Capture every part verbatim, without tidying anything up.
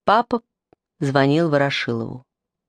Папа звонил Ворошилову.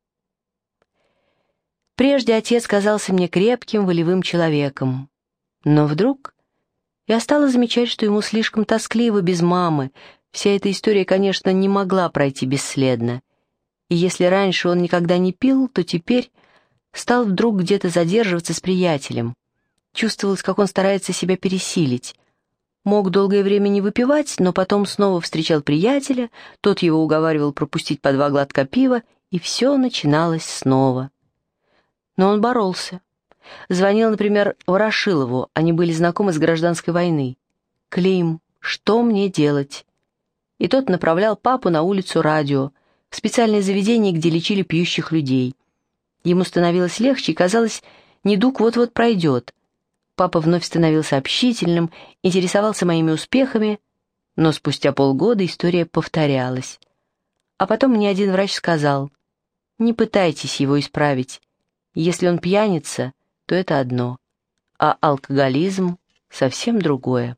Прежде отец казался мне крепким, волевым человеком. Но вдруг я стала замечать, что ему слишком тоскливо без мамы. Вся эта история, конечно, не могла пройти бесследно. И если раньше он никогда не пил, то теперь стал вдруг где-то задерживаться с приятелем. Чувствовалось, как он старается себя пересилить. Мог долгое время не выпивать, но потом снова встречал приятеля, тот его уговаривал пропустить по два глотка пива, и все начиналось снова. Но он боролся. Звонил, например, Ворошилову, они были знакомы с гражданской войны. «Клим, что мне делать?» И тот направлял папу на улицу Радио, в специальное заведение, где лечили пьющих людей. Ему становилось легче, и казалось, недуг вот-вот пройдет. Папа вновь становился общительным, интересовался моими успехами, но спустя полгода история повторялась. А потом мне один врач сказал: «Не пытайтесь его исправить. Если он пьяница, то это одно, а алкоголизм — совсем другое».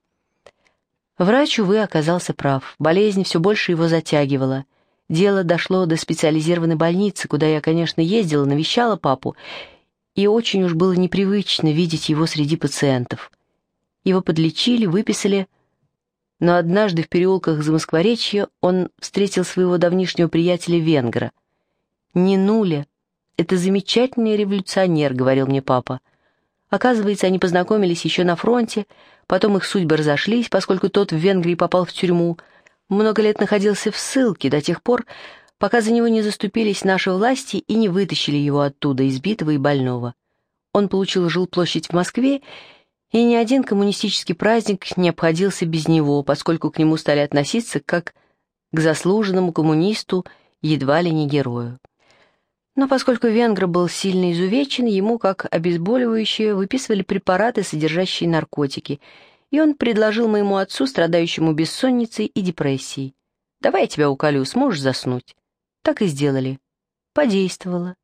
Врач, увы, оказался прав. Болезнь все больше его затягивала. Дело дошло до специализированной больницы, куда я, конечно, ездила, навещала папу, и очень уж было непривычно видеть его среди пациентов. Его подлечили, выписали, но однажды в переулках Замоскворечья он встретил своего давнишнего приятеля-венгра. «Не Нуля, это замечательный революционер», — говорил мне папа. Оказывается, они познакомились еще на фронте, потом их судьбы разошлись, поскольку тот в Венгрии попал в тюрьму, много лет находился в ссылке до тех пор, пока за него не заступились наши власти и не вытащили его оттуда, избитого и больного. Он получил жилплощадь в Москве, и ни один коммунистический праздник не обходился без него, поскольку к нему стали относиться как к заслуженному коммунисту, едва ли не герою. Но поскольку венгр был сильно изувечен, ему, как обезболивающее, выписывали препараты, содержащие наркотики, и он предложил моему отцу, страдающему бессонницей и депрессией: «Давай я тебя уколю, сможешь заснуть?» Так и сделали. Подействовало.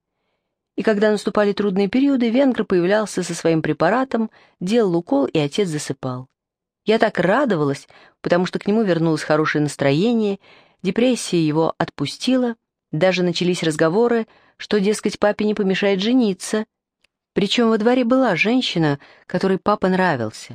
И когда наступали трудные периоды, венгр появлялся со своим препаратом, делал укол, и отец засыпал. Я так радовалась, потому что к нему вернулось хорошее настроение, депрессия его отпустила, даже начались разговоры, что, дескать, папе не помешает жениться. Причем во дворе была женщина, которой папа нравился.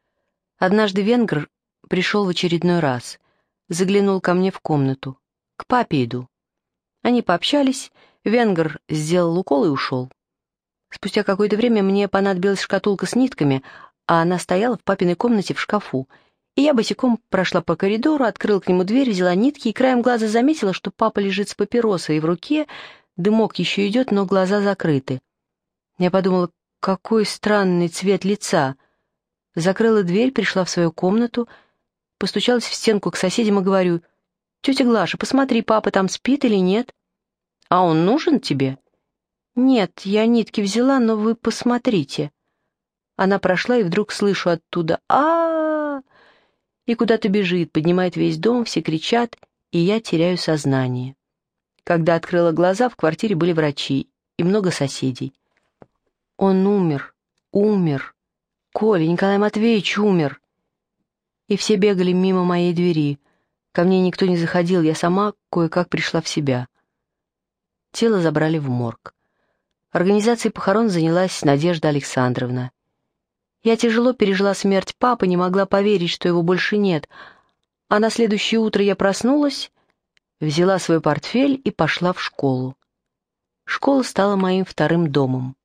Однажды венгр пришел в очередной раз, заглянул ко мне в комнату. «К папе иду». Они пообщались, венгр сделал укол и ушел. Спустя какое-то время мне понадобилась шкатулка с нитками, а она стояла в папиной комнате в шкафу. И я босиком прошла по коридору, открыла к нему дверь, взяла нитки и краем глаза заметила, что папа лежит с папиросой в руке, дымок еще идет, но глаза закрыты. Я подумала, какой странный цвет лица. Закрыла дверь, пришла в свою комнату, постучалась в стенку к соседям и говорю: «Тетя Глаша, посмотри, папа там спит или нет?» «А он нужен тебе?» «Нет, я нитки взяла, но вы посмотрите». Она прошла, и вдруг слышу оттуда: а, -а, -а И куда-то бежит, поднимает весь дом, все кричат, и я теряю сознание. Когда открыла глаза, в квартире были врачи и много соседей. «Он умер, умер, Коля, Николай Матвеевич умер». И все бегали мимо моей двери. Ко мне никто не заходил, я сама кое-как пришла в себя. Тело забрали в морг. Организацией похорон занялась Надежда Александровна. Я тяжело пережила смерть папы, не могла поверить, что его больше нет. А на следующее утро я проснулась, взяла свой портфель и пошла в школу. Школа стала моим вторым домом.